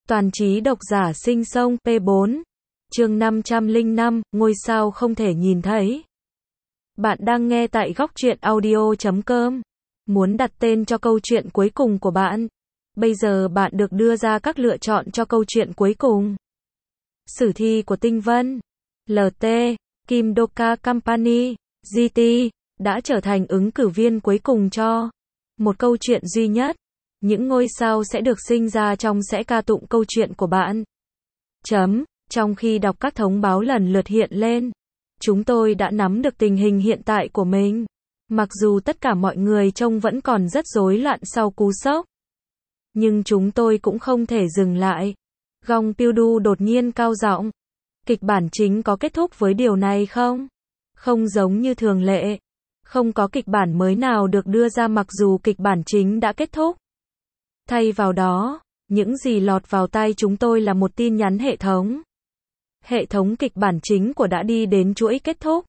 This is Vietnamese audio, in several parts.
Toàn trí độc giả sinh sông P4. Chương 505, ngôi sao không thể nhìn thấy. Bạn đang nghe tại Góc Truyện Audio.com. Muốn đặt tên cho câu chuyện cuối cùng của bạn. Bây giờ bạn được đưa ra các lựa chọn cho câu chuyện cuối cùng. Sử thi của Tinh Vân, LT, Kim Doka Company, GT, đã trở thành ứng cử viên cuối cùng cho một câu chuyện duy nhất. Những ngôi sao sẽ được sinh ra trong sẽ ca tụng câu chuyện của bạn. Trong khi đọc các thông báo lần lượt hiện lên, chúng tôi đã nắm được tình hình hiện tại của mình. Mặc dù tất cả mọi người trông vẫn còn rất rối loạn sau cú sốc, nhưng chúng tôi cũng không thể dừng lại. Gong Pil-du đột nhiên cao giọng. Kịch bản chính có kết thúc với điều này không? Không giống như thường lệ. Không có kịch bản mới nào được đưa ra mặc dù kịch bản chính đã kết thúc. Thay vào đó, những gì lọt vào tai chúng tôi là một tin nhắn hệ thống. Hệ thống kịch bản chính của đã đi đến chuỗi kết thúc.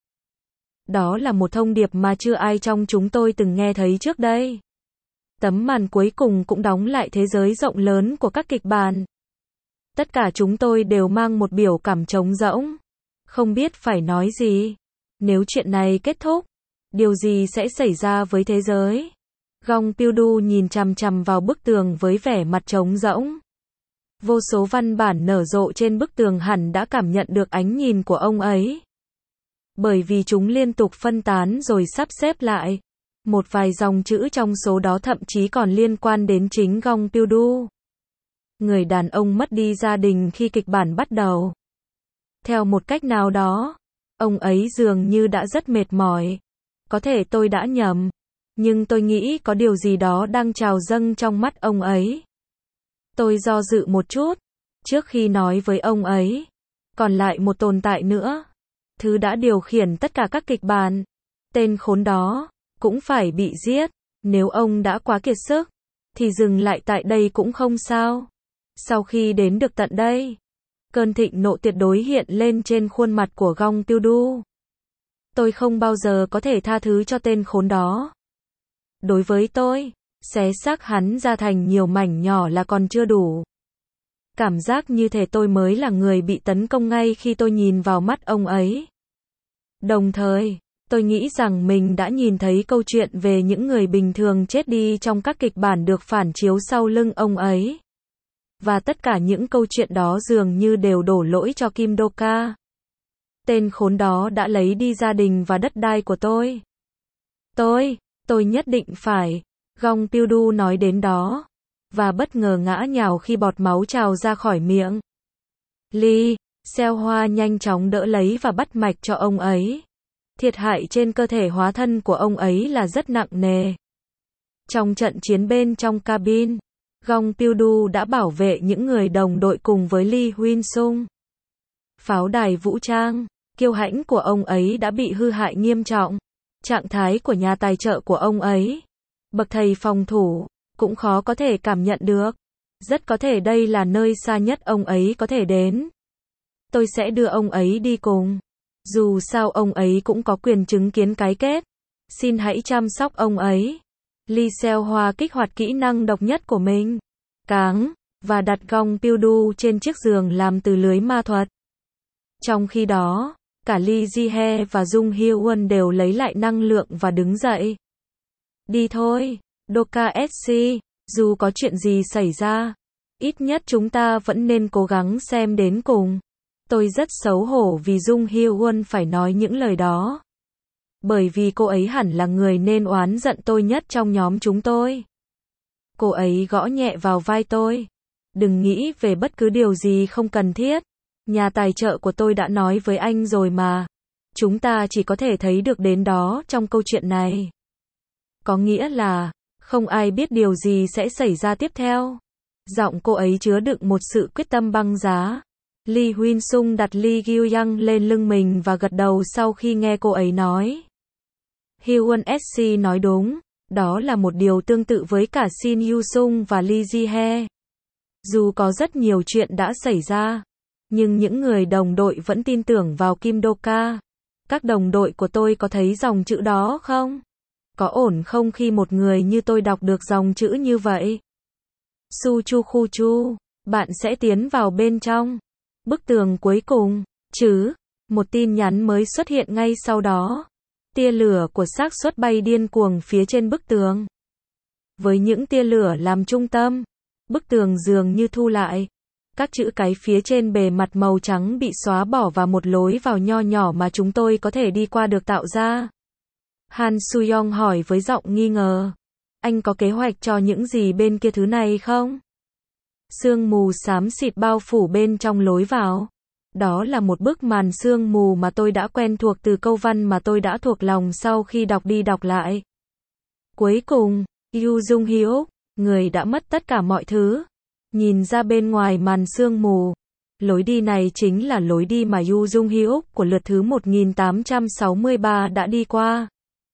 Đó là một thông điệp mà chưa ai trong chúng tôi từng nghe thấy trước đây. Tấm màn cuối cùng cũng đóng lại thế giới rộng lớn của các kịch bản. Tất cả chúng tôi đều mang một biểu cảm trống rỗng. Không biết phải nói gì. Nếu chuyện này kết thúc, điều gì sẽ xảy ra với thế giới? Gong Pil-du nhìn chằm chằm vào bức tường với vẻ mặt trống rỗng. Vô số văn bản nở rộ trên bức tường hẳn đã cảm nhận được ánh nhìn của ông ấy. Bởi vì chúng liên tục phân tán rồi sắp xếp lại. Một vài dòng chữ trong số đó thậm chí còn liên quan đến chính Gong Pil-du. Người đàn ông mất đi gia đình khi kịch bản bắt đầu. Theo một cách nào đó, ông ấy dường như đã rất mệt mỏi. Có thể tôi đã nhầm. Nhưng tôi nghĩ có điều gì đó đang trào dâng trong mắt ông ấy. Tôi do dự một chút, trước khi nói với ông ấy. Còn lại một tồn tại nữa. Thứ đã điều khiển tất cả các kịch bản. Tên khốn đó, cũng phải bị giết. Nếu ông đã quá kiệt sức, thì dừng lại tại đây cũng không sao. Sau khi đến được tận đây, cơn thịnh nộ tuyệt đối hiện lên trên khuôn mặt của Gong Pil-du. Tôi không bao giờ có thể tha thứ cho tên khốn đó. Đối với tôi, xé xác hắn ra thành nhiều mảnh nhỏ là còn chưa đủ. Cảm giác như thể tôi mới là người bị tấn công ngay khi tôi nhìn vào mắt ông ấy. Đồng thời, tôi nghĩ rằng mình đã nhìn thấy câu chuyện về những người bình thường chết đi trong các kịch bản được phản chiếu sau lưng ông ấy. Và tất cả những câu chuyện đó dường như đều đổ lỗi cho Kim Doka. Tên khốn đó đã lấy đi gia đình và đất đai của tôi. Tôi nhất định phải. Gong Pil-du nói đến đó. Và bất ngờ ngã nhào khi bọt máu trào ra khỏi miệng. Lee Seo-hwa nhanh chóng đỡ lấy và bắt mạch cho ông ấy. Thiệt hại trên cơ thể hóa thân của ông ấy là rất nặng nề. Trong trận chiến bên trong cabin, Gong Pil-du đã bảo vệ những người đồng đội cùng với Lee Huynh-sung. Pháo đài vũ trang, kiêu hãnh của ông ấy đã bị hư hại nghiêm trọng. Trạng thái của nhà tài trợ của ông ấy, bậc thầy phòng thủ, cũng khó có thể cảm nhận được. Rất có thể đây là nơi xa nhất ông ấy có thể đến. Tôi sẽ đưa ông ấy đi cùng. Dù sao ông ấy cũng có quyền chứng kiến cái kết. Xin hãy chăm sóc ông ấy. Lee Seo-hwa kích hoạt kỹ năng độc nhất của mình. Cáng, và đặt Gong Pil-du trên chiếc giường làm từ lưới ma thuật. Trong khi đó, cả Lee Ji-hye và Jung Hyo-won đều lấy lại năng lượng và đứng dậy. Đi thôi, Doka SC, dù có chuyện gì xảy ra, ít nhất chúng ta vẫn nên cố gắng xem đến cùng. Tôi rất xấu hổ vì Jung Hyo-won phải nói những lời đó. Bởi vì cô ấy hẳn là người nên oán giận tôi nhất trong nhóm chúng tôi. Cô ấy gõ nhẹ vào vai tôi. Đừng nghĩ về bất cứ điều gì không cần thiết. Nhà tài trợ của tôi đã nói với anh rồi mà. Chúng ta chỉ có thể thấy được đến đó trong câu chuyện này. Có nghĩa là, không ai biết điều gì sẽ xảy ra tiếp theo. Giọng cô ấy chứa đựng một sự quyết tâm băng giá. Lee Huynh-sung đặt Lee Gyu-young lên lưng mình và gật đầu sau khi nghe cô ấy nói. Hyo-won SC nói đúng, đó là một điều tương tự với cả Shin Yu-sung và Lee Ji-hye. Dù có rất nhiều chuyện đã xảy ra, nhưng những người đồng đội vẫn tin tưởng vào Kim Doka. Các đồng đội của tôi có thấy dòng chữ đó không? Có ổn không khi một người như tôi đọc được dòng chữ như vậy? Su chu khu chu. Bạn sẽ tiến vào bên trong. Bức tường cuối cùng, chứ. Một tin nhắn mới xuất hiện ngay sau đó. Tia lửa của xác suất bay điên cuồng phía trên bức tường. Với những tia lửa làm trung tâm, bức tường dường như thu lại. Các chữ cái phía trên bề mặt màu trắng bị xóa bỏ và một lối vào nho nhỏ mà chúng tôi có thể đi qua được tạo ra. Han Suyong hỏi với giọng nghi ngờ. Anh có kế hoạch cho những gì bên kia thứ này không? Sương mù xám xịt bao phủ bên trong lối vào. Đó là một bức màn sương mù mà tôi đã quen thuộc từ câu văn mà tôi đã thuộc lòng sau khi đọc đi đọc lại. Cuối cùng, Yoo Jung Hyuk, người đã mất tất cả mọi thứ, nhìn ra bên ngoài màn sương mù. Lối đi này chính là lối đi mà Yoo Jung Hyuk của lượt thứ 1863 đã đi qua.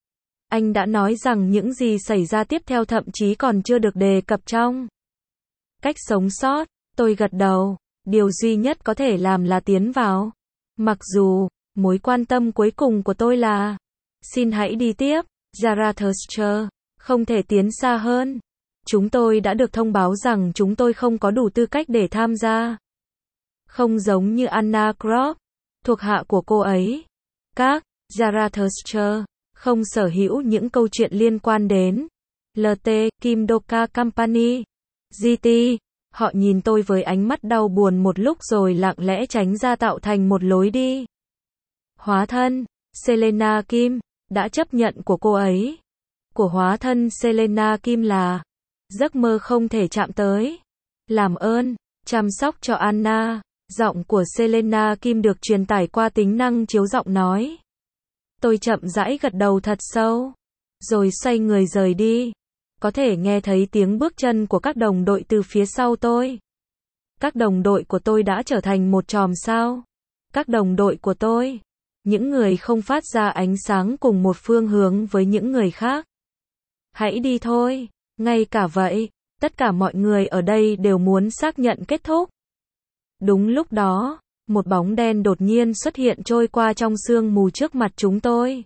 Anh đã nói rằng những gì xảy ra tiếp theo thậm chí còn chưa được đề cập trong cách sống sót. Tôi gật đầu. Điều duy nhất có thể làm là tiến vào. Mặc dù, mối quan tâm cuối cùng của tôi là xin hãy đi tiếp, Zarathustra, không thể tiến xa hơn. Chúng tôi đã được thông báo rằng chúng tôi không có đủ tư cách để tham gia. Không giống như Anna Croft, thuộc hạ của cô ấy. Các Zarathustra không sở hữu những câu chuyện liên quan đến LT, Kim Doka Company, GT. Họ nhìn tôi với ánh mắt đau buồn một lúc rồi lặng lẽ tránh ra tạo thành một lối đi. Hóa thân, Selena Kim, đã chấp nhận của cô ấy. Của hóa thân Selena Kim là giấc mơ không thể chạm tới. Làm ơn, chăm sóc cho Anna. Giọng của Selena Kim được truyền tải qua tính năng chiếu giọng nói. Tôi chậm rãi gật đầu thật sâu, rồi xoay người rời đi. Có thể nghe thấy tiếng bước chân của các đồng đội từ phía sau tôi. Các đồng đội của tôi đã trở thành một chòm sao. Các đồng đội của tôi, những người không phát ra ánh sáng cùng một phương hướng với những người khác. Hãy đi thôi. Ngay cả vậy, tất cả mọi người ở đây đều muốn xác nhận kết thúc. Đúng lúc đó, một bóng đen đột nhiên xuất hiện trôi qua trong sương mù trước mặt chúng tôi.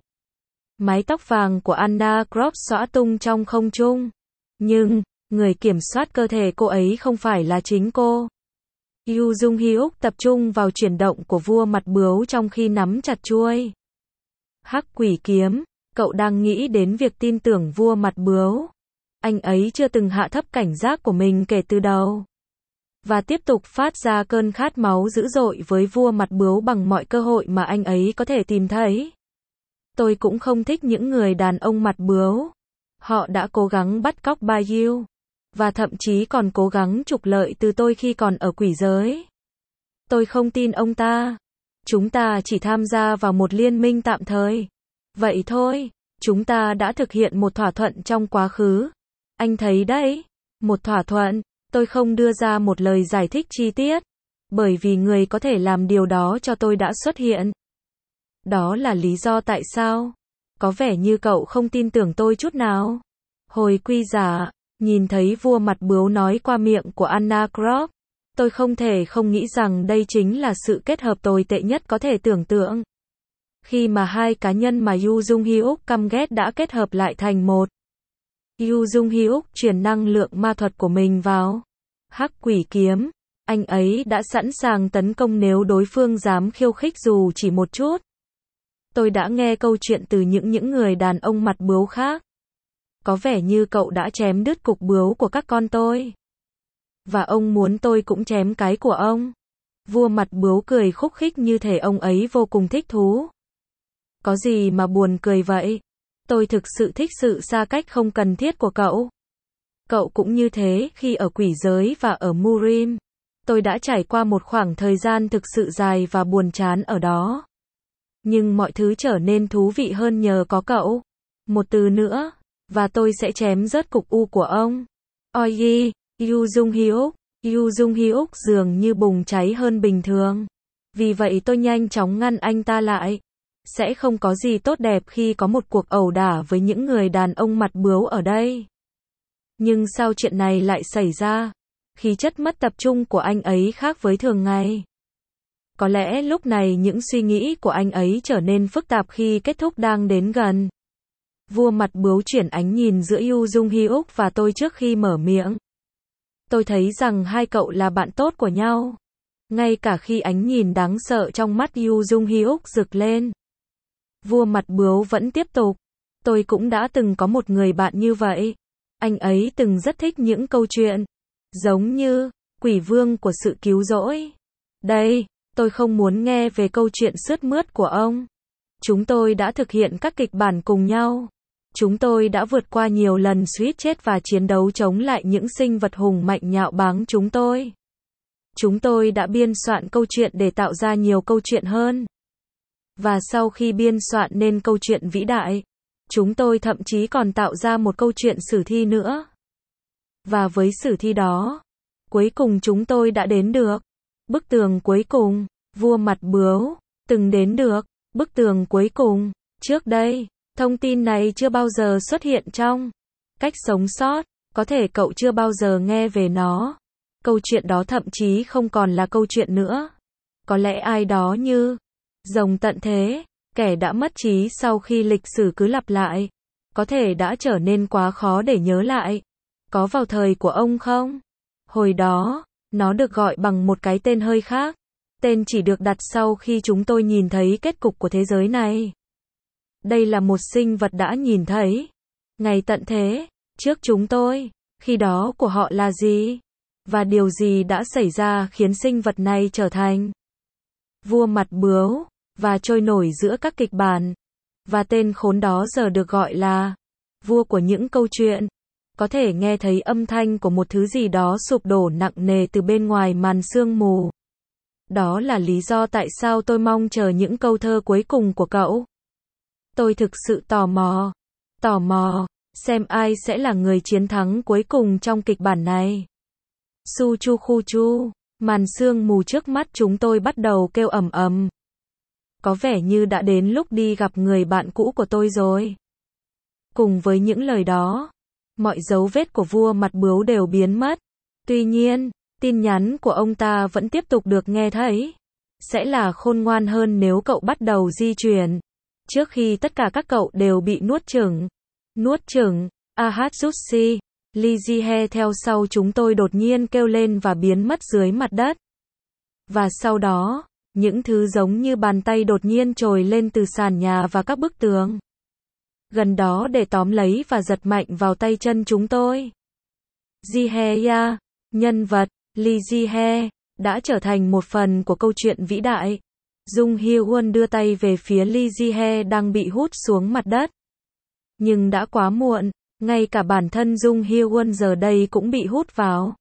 Mái tóc vàng của Anna Croft xõa tung trong không trung. Nhưng, người kiểm soát cơ thể cô ấy không phải là chính cô. Yoo Jung Hyuk tập trung vào chuyển động của vua mặt bướu trong khi nắm chặt chuôi Hắc Quỷ kiếm. Cậu đang nghĩ đến việc tin tưởng vua mặt bướu. Anh ấy chưa từng hạ thấp cảnh giác của mình kể từ đầu. Và tiếp tục phát ra cơn khát máu dữ dội với vua mặt bướu bằng mọi cơ hội mà anh ấy có thể tìm thấy. Tôi cũng không thích những người đàn ông mặt bướu. Họ đã cố gắng bắt cóc Ba Yu, và thậm chí còn cố gắng trục lợi từ tôi khi còn ở quỷ giới. Tôi không tin ông ta. Chúng ta chỉ tham gia vào một liên minh tạm thời. Vậy thôi, chúng ta đã thực hiện một thỏa thuận trong quá khứ. Anh thấy đấy, một thỏa thuận. Tôi không đưa ra một lời giải thích chi tiết, bởi vì người có thể làm điều đó cho tôi đã xuất hiện. Đó là lý do tại sao. Có vẻ như cậu không tin tưởng tôi chút nào. Hồi quy giả, nhìn thấy vua mặt bướu nói qua miệng của Anna Croft, tôi không thể không nghĩ rằng đây chính là sự kết hợp tồi tệ nhất có thể tưởng tượng. Khi mà hai cá nhân mà Yoo Jung Hyuk căm ghét đã kết hợp lại thành một. Yoo Jung Hyuk truyền năng lượng ma thuật của mình vào Hắc Quỷ kiếm. Anh ấy đã sẵn sàng tấn công nếu đối phương dám khiêu khích dù chỉ một chút. Tôi đã nghe câu chuyện từ những người đàn ông mặt bướu khác. Có vẻ như cậu đã chém đứt cục bướu của các con tôi. Và ông muốn tôi cũng chém cái của ông. Vua mặt bướu cười khúc khích như thể ông ấy vô cùng thích thú. Có gì mà buồn cười vậy? Tôi thực sự thích sự xa cách không cần thiết của cậu. Cậu cũng như thế khi ở quỷ giới và ở Murim. Tôi đã trải qua một khoảng thời gian thực sự dài và buồn chán ở đó. Nhưng mọi thứ trở nên thú vị hơn nhờ có cậu. Một từ nữa, và tôi sẽ chém rớt cục u của ông. Oi, Yoo Jung Hyuk. Yoo Jung Hyuk dường như bùng cháy hơn bình thường. Vì vậy tôi nhanh chóng ngăn anh ta lại. Sẽ không có gì tốt đẹp khi có một cuộc ẩu đả với những người đàn ông mặt bướu ở đây. Nhưng sao chuyện này lại xảy ra? Khí chất mất tập trung của anh ấy khác với thường ngày. Có lẽ lúc này những suy nghĩ của anh ấy trở nên phức tạp khi kết thúc đang đến gần. Vua mặt bướu chuyển ánh nhìn giữa Yoo Jung Hyuk và tôi trước khi mở miệng. Tôi thấy rằng hai cậu là bạn tốt của nhau. Ngay cả khi ánh nhìn đáng sợ trong mắt Yoo Jung Hyuk rực lên. Vua mặt bướu vẫn tiếp tục. Tôi cũng đã từng có một người bạn như vậy. Anh ấy từng rất thích những câu chuyện, giống như, Quỷ Vương của sự cứu rỗi. Đây, tôi không muốn nghe về câu chuyện sướt mướt của ông. Chúng tôi đã thực hiện các kịch bản cùng nhau. Chúng tôi đã vượt qua nhiều lần suýt chết và chiến đấu chống lại những sinh vật hùng mạnh nhạo báng chúng tôi. Chúng tôi đã biên soạn câu chuyện để tạo ra nhiều câu chuyện hơn. Và sau khi biên soạn nên câu chuyện vĩ đại, chúng tôi thậm chí còn tạo ra một câu chuyện sử thi nữa. Và với sử thi đó, cuối cùng chúng tôi đã đến được bức tường cuối cùng. Vua mặt bướu từng đến được bức tường cuối cùng. Trước đây, thông tin này chưa bao giờ xuất hiện trong Cách sống sót. Có thể cậu chưa bao giờ nghe về nó. Câu chuyện đó thậm chí không còn là câu chuyện nữa. Có lẽ ai đó như rồng tận thế, kẻ đã mất trí sau khi lịch sử cứ lặp lại, có thể đã trở nên quá khó để nhớ lại. Có vào thời của ông không? Hồi đó, nó được gọi bằng một cái tên hơi khác. Tên chỉ được đặt sau khi chúng tôi nhìn thấy kết cục của thế giới này. Đây là một sinh vật đã nhìn thấy ngày tận thế trước chúng tôi. Khi đó của họ là gì? Và điều gì đã xảy ra khiến sinh vật này trở thành vua mặt bướu và trôi nổi giữa các kịch bản? Và tên khốn đó giờ được gọi là vua của những câu chuyện. Có thể nghe thấy âm thanh của một thứ gì đó sụp đổ nặng nề từ bên ngoài màn sương mù. Đó là lý do tại sao tôi mong chờ những câu thơ cuối cùng của cậu. Tôi thực sự tò mò, xem ai sẽ là người chiến thắng cuối cùng trong kịch bản này. Su chu khu chu, màn sương mù trước mắt chúng tôi bắt đầu kêu ầm ầm. Có vẻ như đã đến lúc đi gặp người bạn cũ của tôi rồi. Cùng với những lời đó, mọi dấu vết của vua mặt bướu đều biến mất. Tuy nhiên, tin nhắn của ông ta vẫn tiếp tục được nghe thấy. Sẽ là khôn ngoan hơn nếu cậu bắt đầu di chuyển trước khi tất cả các cậu đều bị nuốt chửng. Nuốt chửng, Ahatsushi, Lee Ji-hye theo sau chúng tôi đột nhiên kêu lên và biến mất dưới mặt đất. Và sau đó, những thứ giống như bàn tay đột nhiên trồi lên từ sàn nhà và các bức tường gần đó để tóm lấy và giật mạnh vào tay chân chúng tôi. Ji-hye, nhân vật Lee Ji-hye, đã trở thành một phần của câu chuyện vĩ đại. Jung Hye-won đưa tay về phía Lee Ji-hye đang bị hút xuống mặt đất. Nhưng đã quá muộn, ngay cả bản thân Jung Hye-won giờ đây cũng bị hút vào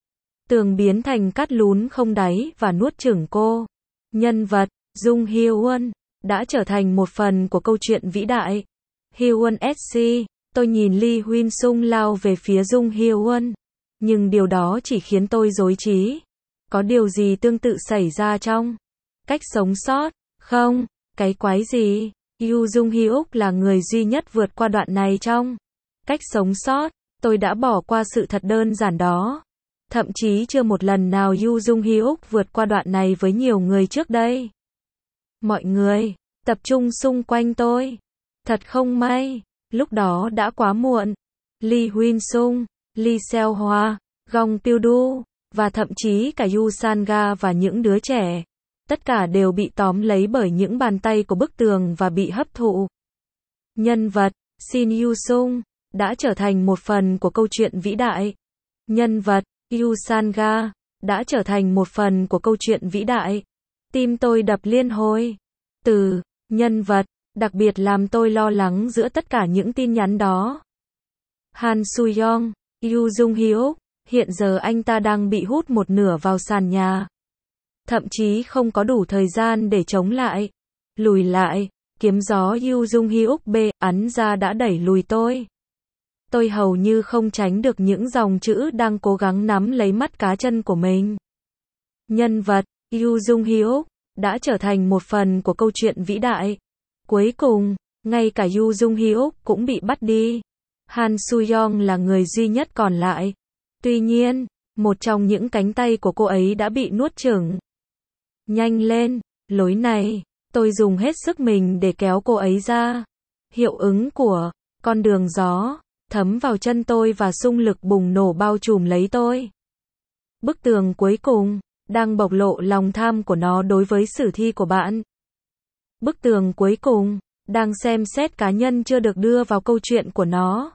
tường biến thành cát lún không đáy và nuốt chửng cô. Nhân vật Jung Hye-won đã trở thành một phần của câu chuyện vĩ đại. Hye-won SC, tôi nhìn Lee Huynh-sung lao về phía Jung Hye-won, nhưng điều đó chỉ khiến tôi rối trí. Có điều gì tương tự xảy ra trong Cách sống sót? Không, cái quái gì? Yoo Jung Hyuk là người duy nhất vượt qua đoạn này trong Cách sống sót. Tôi đã bỏ qua sự thật đơn giản đó. Thậm chí chưa một lần nào Yoo Jung Hyuk vượt qua đoạn này với nhiều người trước đây. Mọi người tập trung xung quanh tôi. Thật không may, lúc đó đã quá muộn. Lee Huynh-sung, Lee Seo-hwa, Gong Pil-du, và thậm chí cả Yu San-ga và những đứa trẻ. Tất cả đều bị tóm lấy bởi những bàn tay của bức tường và bị hấp thụ. Nhân vật Shin Yu-sung đã trở thành một phần của câu chuyện vĩ đại. Nhân vật Yu San-ga đã trở thành một phần của câu chuyện vĩ đại. Tim tôi đập liên hồi. Từ nhân vật đặc biệt làm tôi lo lắng giữa tất cả những tin nhắn đó. Han Soo-young, Yoo Jung Hyuk, hiện giờ anh ta đang bị hút một nửa vào sàn nhà. Thậm chí không có đủ thời gian để chống lại. Lùi lại, kiếm gió Yoo Jung Hyuk B ắn ra đã đẩy lùi tôi. Tôi hầu như không tránh được những dòng chữ đang cố gắng nắm lấy mắt cá chân của mình. Nhân vật Yoo Jung Hyuk đã trở thành một phần của câu chuyện vĩ đại. Cuối cùng, ngay cả Yoo Jung Hyuk cũng bị bắt đi. Han Soo-young là người duy nhất còn lại. Tuy nhiên, một trong những cánh tay của cô ấy đã bị nuốt chửng. Nhanh lên, lối này. Tôi dùng hết sức mình để kéo cô ấy ra. Hiệu ứng của con đường gió thấm vào chân tôi và xung lực bùng nổ bao trùm lấy tôi. Bức tường cuối cùng đang bộc lộ lòng tham của nó đối với sử thi của bạn. Bức tường cuối cùng đang xem xét cá nhân chưa được đưa vào câu chuyện của nó.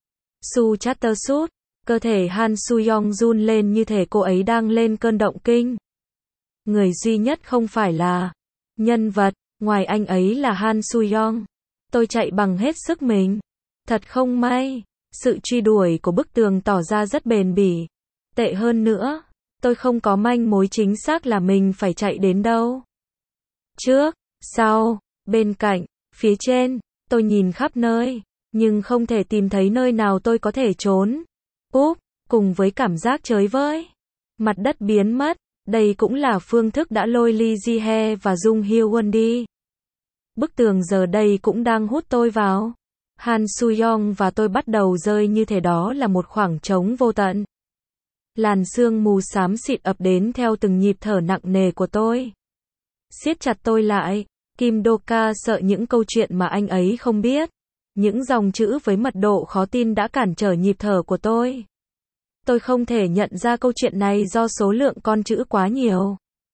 Su Chattersooth, cơ thể Han Soo-young run lên như thể cô ấy đang lên cơn động kinh. Người duy nhất không phải là nhân vật, ngoài anh ấy là Han Soo-young. Tôi chạy bằng hết sức mình. Thật không may, sự truy đuổi của bức tường tỏ ra rất bền bỉ. Tệ hơn nữa, tôi không có manh mối chính xác là mình phải chạy đến đâu. Trước, sau, bên cạnh, phía trên, tôi nhìn khắp nơi, nhưng không thể tìm thấy nơi nào tôi có thể trốn. Úp, cùng với cảm giác chới với. Mặt đất biến mất, đây cũng là phương thức đã lôi Lee Ji-hye và Jung Hyo-won đi. Bức tường giờ đây cũng đang hút tôi vào. Han Soo-young và tôi bắt đầu rơi như thể đó là một khoảng trống vô tận. Làn sương mù xám xịt ập đến theo từng nhịp thở nặng nề của tôi. Siết chặt tôi lại. Kim Do-ka sợ những câu chuyện mà anh ấy không biết. Những dòng chữ với mật độ khó tin đã cản trở nhịp thở của tôi. Tôi không thể nhận ra câu chuyện này do số lượng con chữ quá nhiều.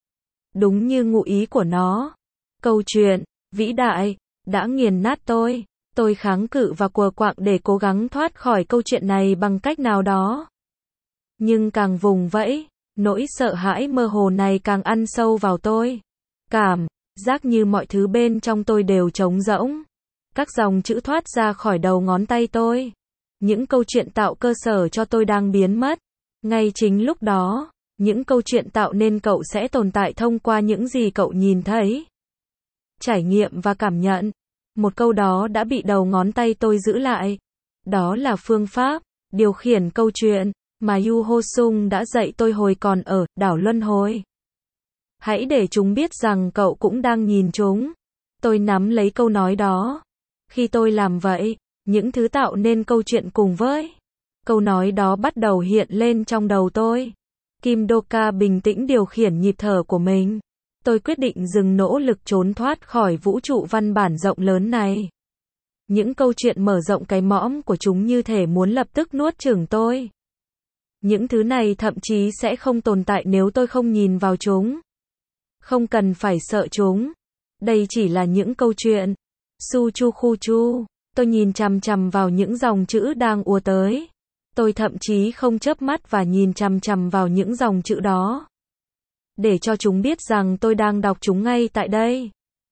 Đúng như ngụ ý của nó. Câu chuyện, vĩ đại, đã nghiền nát tôi. Tôi kháng cự và quờ quạng để cố gắng thoát khỏi câu chuyện này bằng cách nào đó. Nhưng càng vùng vẫy, nỗi sợ hãi mơ hồ này càng ăn sâu vào tôi. Cảm giác như mọi thứ bên trong tôi đều trống rỗng. Các dòng chữ thoát ra khỏi đầu ngón tay tôi. Những câu chuyện tạo cơ sở cho tôi đang biến mất. Ngay chính lúc đó, những câu chuyện tạo nên cậu sẽ tồn tại thông qua những gì cậu nhìn thấy, trải nghiệm và cảm nhận. Một câu đó đã bị đầu ngón tay tôi giữ lại. Đó là phương pháp điều khiển câu chuyện mà Yu Ho Sung đã dạy tôi hồi còn ở đảo Luân Hồi. Hãy để chúng biết rằng cậu cũng đang nhìn chúng. Tôi nắm lấy câu nói đó. Khi tôi làm vậy, những thứ tạo nên câu chuyện cùng với câu nói đó bắt đầu hiện lên trong đầu tôi. Kim Do-ka bình tĩnh điều khiển nhịp thở của mình. Tôi quyết định dừng nỗ lực trốn thoát khỏi vũ trụ văn bản rộng lớn này. Những câu chuyện mở rộng cái mõm của chúng như thể muốn lập tức nuốt chửng tôi. Những thứ này thậm chí sẽ không tồn tại nếu tôi không nhìn vào chúng. Không cần phải sợ chúng. Đây chỉ là những câu chuyện. Su chu khu chu. Tôi nhìn chằm chằm vào những dòng chữ đang ùa tới. Tôi thậm chí không chớp mắt và nhìn chằm chằm vào những dòng chữ đó. Để cho chúng biết rằng tôi đang đọc chúng ngay tại đây.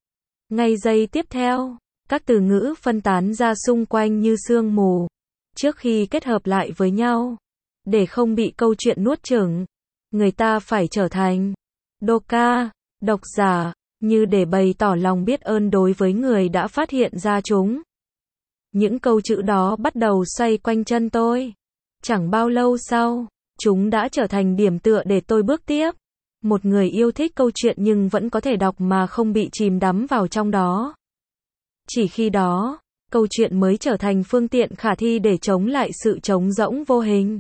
Ngay giây tiếp theo, các từ ngữ phân tán ra xung quanh như sương mù. Trước khi kết hợp lại với nhau. Để không bị câu chuyện nuốt chửng, người ta phải trở thành Do-ka, độc giả, như để bày tỏ lòng biết ơn đối với người đã phát hiện ra chúng. Những câu chữ đó bắt đầu xoay quanh chân tôi. Chẳng bao lâu sau, chúng đã trở thành điểm tựa để tôi bước tiếp. Một người yêu thích câu chuyện nhưng vẫn có thể đọc mà không bị chìm đắm vào trong đó. Chỉ khi đó, câu chuyện mới trở thành phương tiện khả thi để chống lại sự trống rỗng vô hình.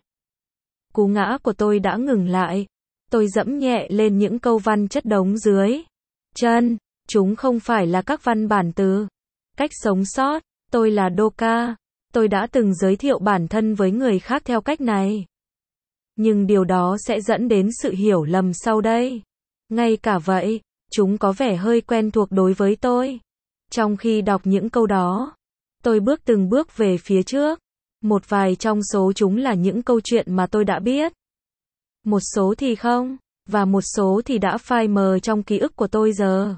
Cú ngã của tôi đã ngừng lại. Tôi dẫm nhẹ lên những câu văn chất đống dưới chân. Chúng không phải là các văn bản từ cách sống sót. Tôi là Do-ka. Tôi đã từng giới thiệu bản thân với người khác theo cách này. Nhưng điều đó sẽ dẫn đến sự hiểu lầm sau đây. Ngay cả vậy, chúng có vẻ hơi quen thuộc đối với tôi. Trong khi đọc những câu đó, tôi bước từng bước về phía trước. Một vài trong số chúng là những câu chuyện mà tôi đã biết. Một số thì không, và một số thì đã phai mờ trong ký ức của tôi giờ.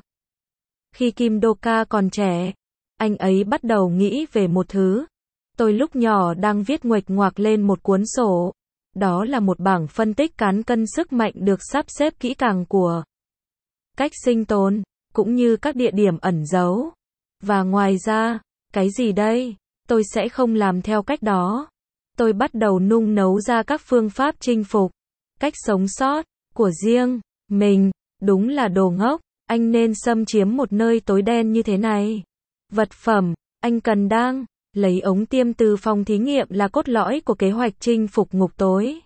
Khi Kim Do-ka còn trẻ, anh ấy bắt đầu nghĩ về một thứ. Tôi lúc nhỏ đang viết nguệch ngoạc lên một cuốn sổ. Đó là một bảng phân tích cán cân sức mạnh được sắp xếp kỹ càng của cách sinh tồn, cũng như các địa điểm ẩn giấu. Và ngoài ra, cái gì đây? Tôi sẽ không làm theo cách đó. Tôi bắt đầu nung nấu ra các phương pháp chinh phục, cách sống sót của riêng mình. Đúng là đồ ngốc, anh nên xâm chiếm một nơi tối đen như thế này. Vật phẩm, anh cần đang lấy ống tiêm từ phòng thí nghiệm là cốt lõi của kế hoạch chinh phục ngục tối.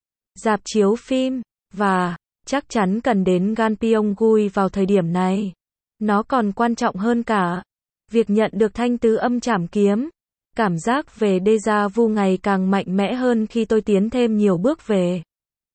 Rạp chiếu phim, và chắc chắn cần đến Ganpyeong-gu vào thời điểm này. Nó còn quan trọng hơn cả việc nhận được thanh tứ âm trảm kiếm. Cảm giác về déjà vu ngày càng mạnh mẽ hơn khi tôi tiến thêm nhiều bước về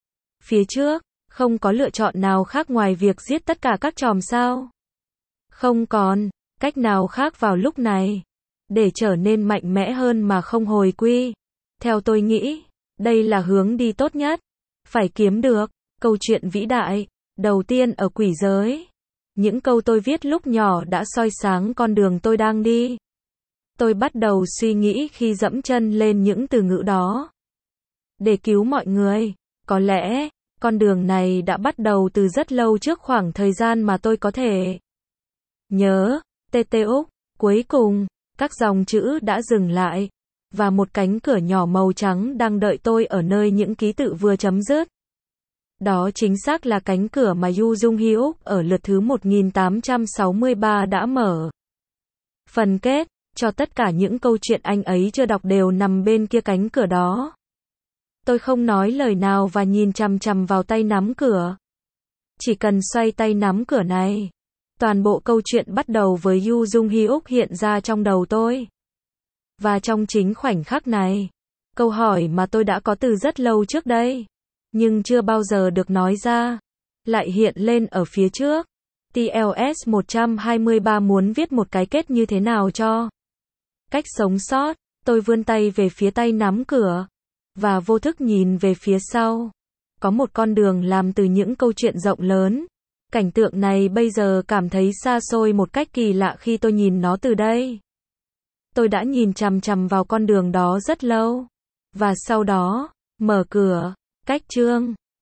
Phía trước, không có lựa chọn nào khác ngoài việc giết tất cả các tròm sao? Không còn cách nào khác vào lúc này. Để trở nên mạnh mẽ hơn mà không hồi quy. Theo tôi nghĩ, đây là hướng đi tốt nhất. Phải kiếm được câu chuyện vĩ đại đầu tiên ở quỷ giới. Những câu tôi viết lúc nhỏ đã soi sáng con đường tôi đang đi. Tôi bắt đầu suy nghĩ khi dẫm chân lên những từ ngữ đó. Để cứu mọi người, có lẽ, con đường này đã bắt đầu từ rất lâu trước khoảng thời gian mà tôi có thể nhớ. TT Úc, cuối cùng, các dòng chữ đã dừng lại, và một cánh cửa nhỏ màu trắng đang đợi tôi ở nơi những ký tự vừa chấm dứt. Đó chính xác là cánh cửa mà Yu Jung Hyuk ở lượt thứ 1863 đã mở. Phần kết, cho tất cả những câu chuyện anh ấy chưa đọc đều nằm bên kia cánh cửa đó. Tôi không nói lời nào và nhìn chằm chằm vào tay nắm cửa. Chỉ cần xoay tay nắm cửa này, toàn bộ câu chuyện bắt đầu với Yu Jung Hyuk hiện ra trong đầu tôi. Và trong chính khoảnh khắc này, câu hỏi mà tôi đã có từ rất lâu trước đây, nhưng chưa bao giờ được nói ra, lại hiện lên ở phía trước. TLS 123 muốn viết một cái kết như thế nào cho cách sống sót. Tôi vươn tay về phía tay nắm cửa, và vô thức nhìn về phía sau. Có một con đường làm từ những câu chuyện rộng lớn. Cảnh tượng này bây giờ cảm thấy xa xôi một cách kỳ lạ khi tôi nhìn nó từ đây. Tôi đã nhìn chằm chằm vào con đường đó rất lâu. Và sau đó, mở cửa, cách chương.